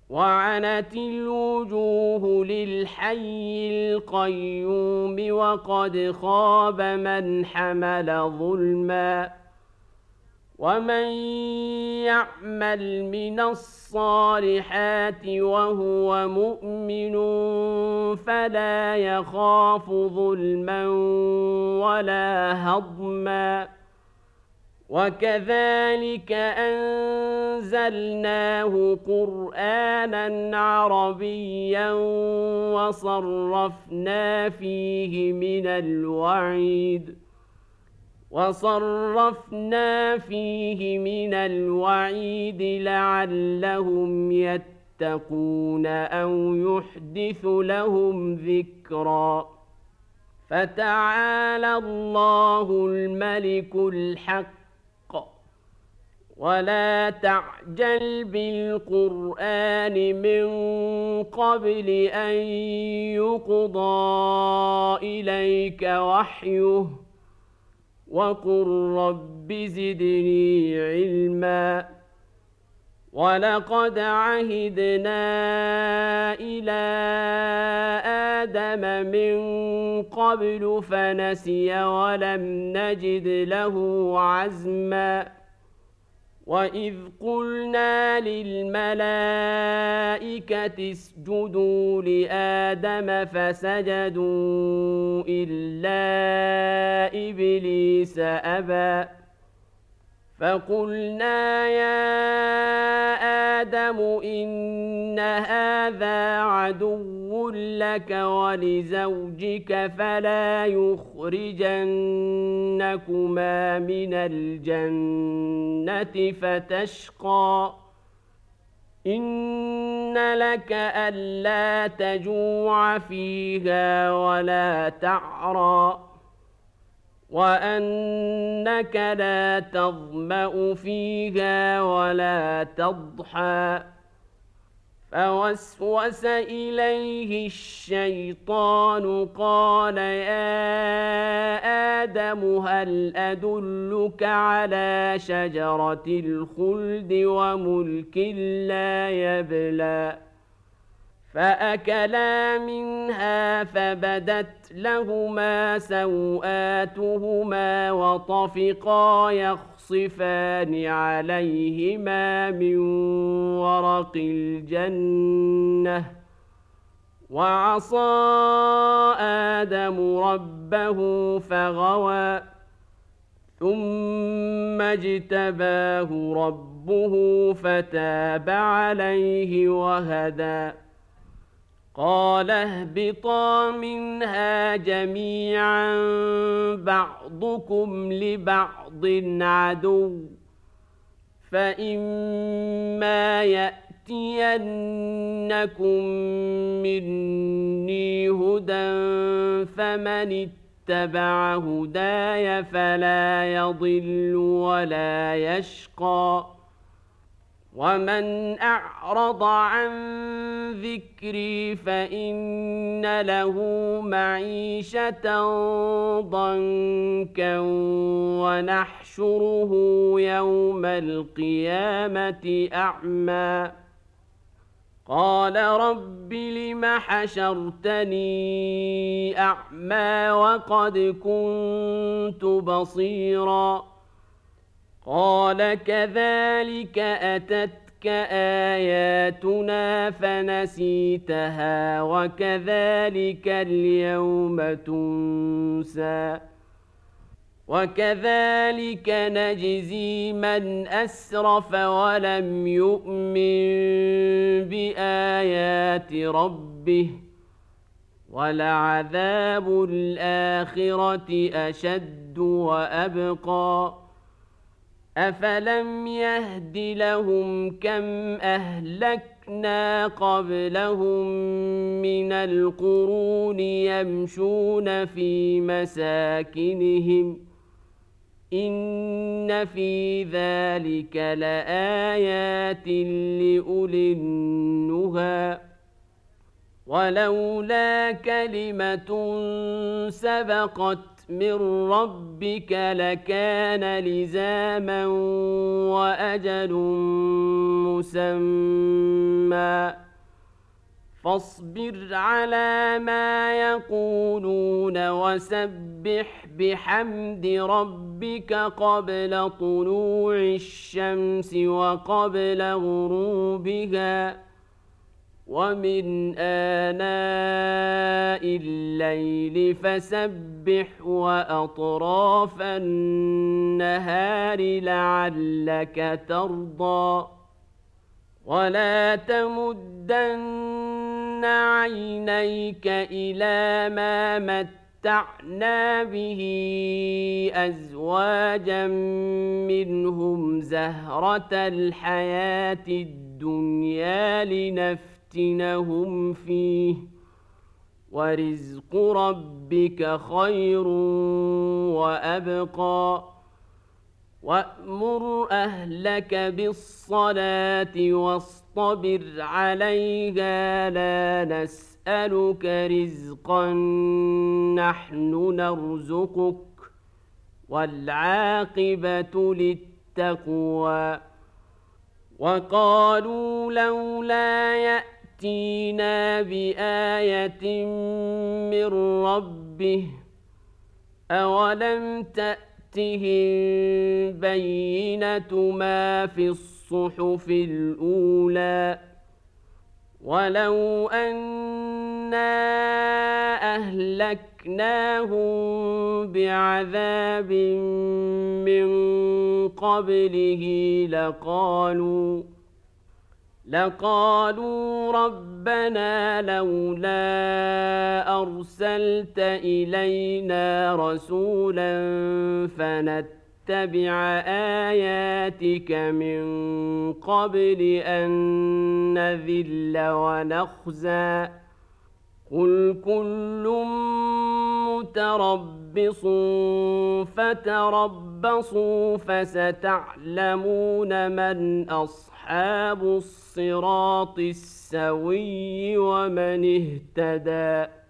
وعنت الوجوه للحي القيوم وقد خاب من حمل ظلما ومن يعمل من الصالحات وهو مؤمن فلا يخاف ظلما ولا هضما وكذلك أنزلناه قرآنا عربيا وصرفنا فيه من الوعيد لعلهم يتقون أو يحدث لهم ذكرا فتعالى الله الملك الحق ولا تعجل بالقرآن من قبل أن يقضى إليك وحيه وقل رب زدني علما ولقد عهدنا إلى آدم من قبل فنسي ولم نجد له عزما وإذ قلنا للملائكة اسجدوا لآدم فسجدوا إلا إبليس أبى فقلنا يا آدم إن هذا عدو لك ولزوجك فلا يخرجنكما من الجنة فتشقى إن لك ألا تجوع فيها ولا تعرى وأنك لا تظمأ فيها ولا تضحى فوسوس إليه الشيطان قال يا آدم هل أدلك على شجرة الخلد وملك لا يبلى فأكلا منها فبدت لهما سوآتهما وطفقا يخصفان عليهما من ورق الجنة وعصى آدم ربه فغوى ثم اجتباه ربه فتاب عليه وهدى قال اهبطا منها جميعا بعضكم لبعض عدو فإما يأتينكم مني هدى فمن اتبع هداي فلا يضل ولا يشقى ومن أعرض عن ذكري فإن له معيشة ضنكا ونحشره يوم القيامة أعمى قال رب لم حشرتني أعمى وقد كنت بصيرا قال كذلك أتتك آياتنا فنسيتها وكذلك اليوم تنسى وكذلك نجزي من أسرف ولم يؤمن بآيات ربه ولعذاب الآخرة أشد وأبقى أفلم يهد لهم كم أهلكنا قبلهم من القرون يمشون في مساكنهم إن في ذلك لآيات لأولي النهى ولولا كلمة سبقت من ربك لكان لزاما وأجل مسمى فاصبر على ما يقولون وسبح بحمد ربك قبل طلوع الشمس وقبل غروبها ومن آناء الليل فسبح وأطراف النهار لعلك ترضى ولا تمدن عينيك إلى ما متعنا به أزواجا منهم زهرة الحياة الدنيا لنفتنهم فيه ورزق ربك خير وأبقى وأمر أهلك بالصلاة واصطبر عليها لا نسألك رزقا نحن نرزقك والعاقبة للتقوى وقالوا لولا يأتينا بآية من ربه أولم تأتهم بينة ما في الصحف الأولى ولو أنا أهلكناهم بعذاب من قبله لقالوا ربنا لولا أرسلت إلينا رسولا فنتبع آياتك من قبل أن نذل ونخزى قل كل متربص فتربصوا فستعلمون من أصحاب الصراط السوي ومن اهتدى